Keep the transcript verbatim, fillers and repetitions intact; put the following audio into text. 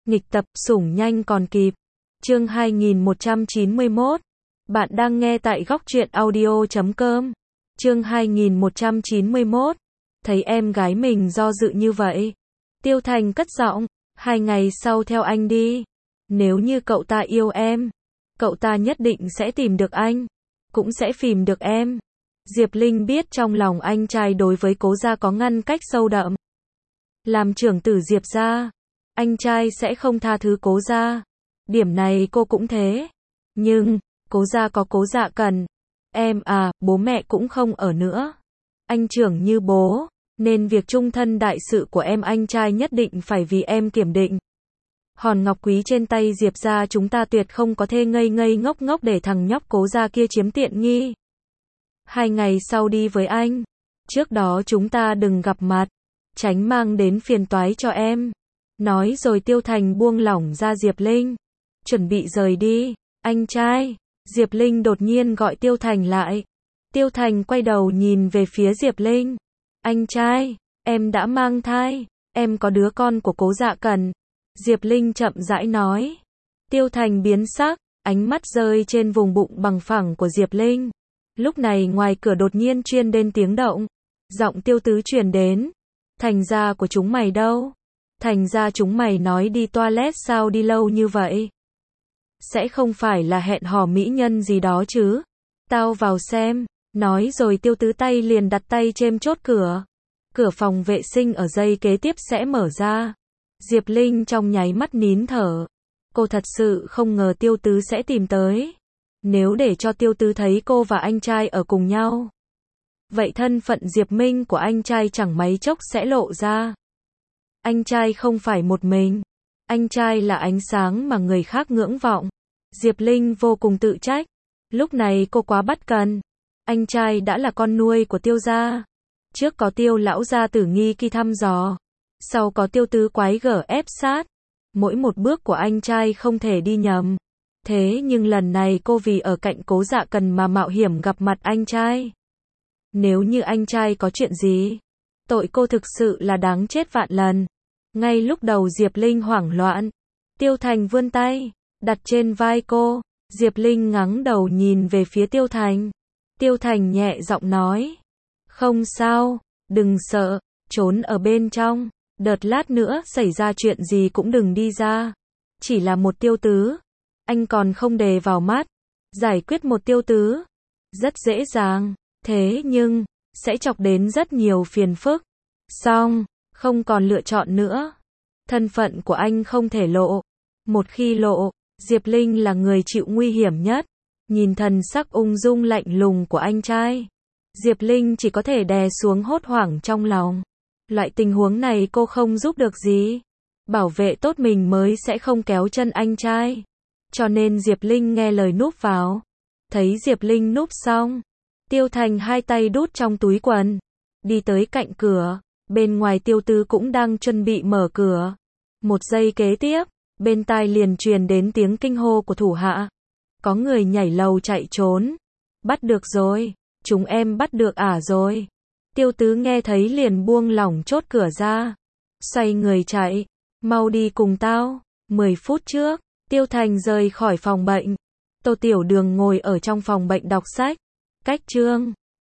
Nghịch tập, sủng nhanh còn kịp. Chương hai nghìn một trăm chín mươi mốt. Bạn đang nghe tại góc truyện audio chấm com. Chương hai nghìn một trăm chín mươi mốt. Thấy em gái mình do dự như vậy, Tiêu Thành cất giọng, hai ngày sau theo anh đi. Nếu như cậu ta yêu em, cậu ta nhất định sẽ tìm được anh, cũng sẽ phìm được em. Diệp Linh biết trong lòng anh trai đối với Cố gia có ngăn cách sâu đậm. Làm trưởng tử Diệp gia, anh trai sẽ không tha thứ Cố gia. Điểm này cô cũng thế. Nhưng, Cố gia có Cố Dạ Cần. Em à, bố mẹ cũng không ở nữa. Anh trưởng như bố, nên việc chung thân đại sự của em anh trai nhất định phải vì em kiểm định. Hòn ngọc quý trên tay Diệp gia chúng ta tuyệt không có thể ngây ngây ngốc ngốc để thằng nhóc Cố gia kia chiếm tiện nghi. Hai ngày sau đi với anh. Trước đó chúng ta đừng gặp mặt, tránh mang đến phiền toái cho em. Nói rồi Tiêu Thành buông lỏng ra Diệp Linh, chuẩn bị rời đi. Anh trai, Diệp Linh đột nhiên gọi Tiêu Thành lại. Tiêu Thành quay đầu nhìn về phía Diệp Linh. Anh trai, em đã mang thai, em có đứa con của Cố Dạ Cần. Diệp Linh chậm rãi nói. Tiêu Thành biến sắc, ánh mắt rơi trên vùng bụng bằng phẳng của Diệp Linh. Lúc này ngoài cửa đột nhiên truyền đến tiếng động. Giọng Tiêu Tứ truyền đến. Thành gia của chúng mày đâu? Thành gia chúng mày nói đi toilet sao đi lâu như vậy? Sẽ không phải là hẹn hò mỹ nhân gì đó chứ? Tao vào xem. Nói rồi Tiêu Tứ tay liền đặt tay trên chốt cửa. Cửa phòng vệ sinh ở giây kế tiếp sẽ mở ra. Diệp Linh trong nháy mắt nín thở. Cô thật sự không ngờ Tiêu Tứ sẽ tìm tới. Nếu để cho Tiêu Tứ thấy cô và anh trai ở cùng nhau, vậy thân phận Diệp Minh của anh trai chẳng mấy chốc sẽ lộ ra. Anh trai không phải một mình. Anh trai là ánh sáng mà người khác ngưỡng vọng. Diệp Linh vô cùng tự trách. Lúc này cô quá bất cần. Anh trai đã là con nuôi của Tiêu gia. Trước có Tiêu lão gia tử nghi khi thăm dò. Sau có Tiêu Tứ quái gở ép sát. Mỗi một bước của anh trai không thể đi nhầm. Thế nhưng lần này cô vì ở cạnh Cố Dạ Cần mà mạo hiểm gặp mặt anh trai. Nếu như anh trai có chuyện gì, tội cô thực sự là đáng chết vạn lần. Ngay lúc đầu Diệp Linh hoảng loạn, Tiêu Thành vươn tay, đặt trên vai cô. Diệp Linh ngẩng đầu nhìn về phía Tiêu Thành. Tiêu Thành nhẹ giọng nói. Không sao, đừng sợ, trốn ở bên trong. Đợt lát nữa xảy ra chuyện gì cũng đừng đi ra. Chỉ là một Tiêu Tứ, anh còn không đề vào mắt. Giải quyết một Tiêu Tứ rất dễ dàng. Thế nhưng, sẽ chọc đến rất nhiều phiền phức. Xong, không còn lựa chọn nữa. Thân phận của anh không thể lộ. Một khi lộ, Diệp Linh là người chịu nguy hiểm nhất. Nhìn thần sắc ung dung lạnh lùng của anh trai, Diệp Linh chỉ có thể đè xuống hốt hoảng trong lòng. Loại tình huống này cô không giúp được gì. Bảo vệ tốt mình mới sẽ không kéo chân anh trai. Cho nên Diệp Linh nghe lời núp vào. Thấy Diệp Linh núp xong, Tiêu Thành hai tay đút trong túi quần, đi tới cạnh cửa. Bên ngoài Tiêu Tứ cũng đang chuẩn bị mở cửa. Một giây kế tiếp, bên tai liền truyền đến tiếng kinh hô của thủ hạ. Có người nhảy lầu chạy trốn. Bắt được rồi, chúng em bắt được ả rồi. Tiêu Tứ nghe thấy liền buông lỏng chốt cửa ra. Xoay người chạy. Mau đi cùng tao. Mười phút trước, Tiêu Thành rời khỏi phòng bệnh. Tô Tiểu Đường ngồi ở trong phòng bệnh đọc sách. Cách chương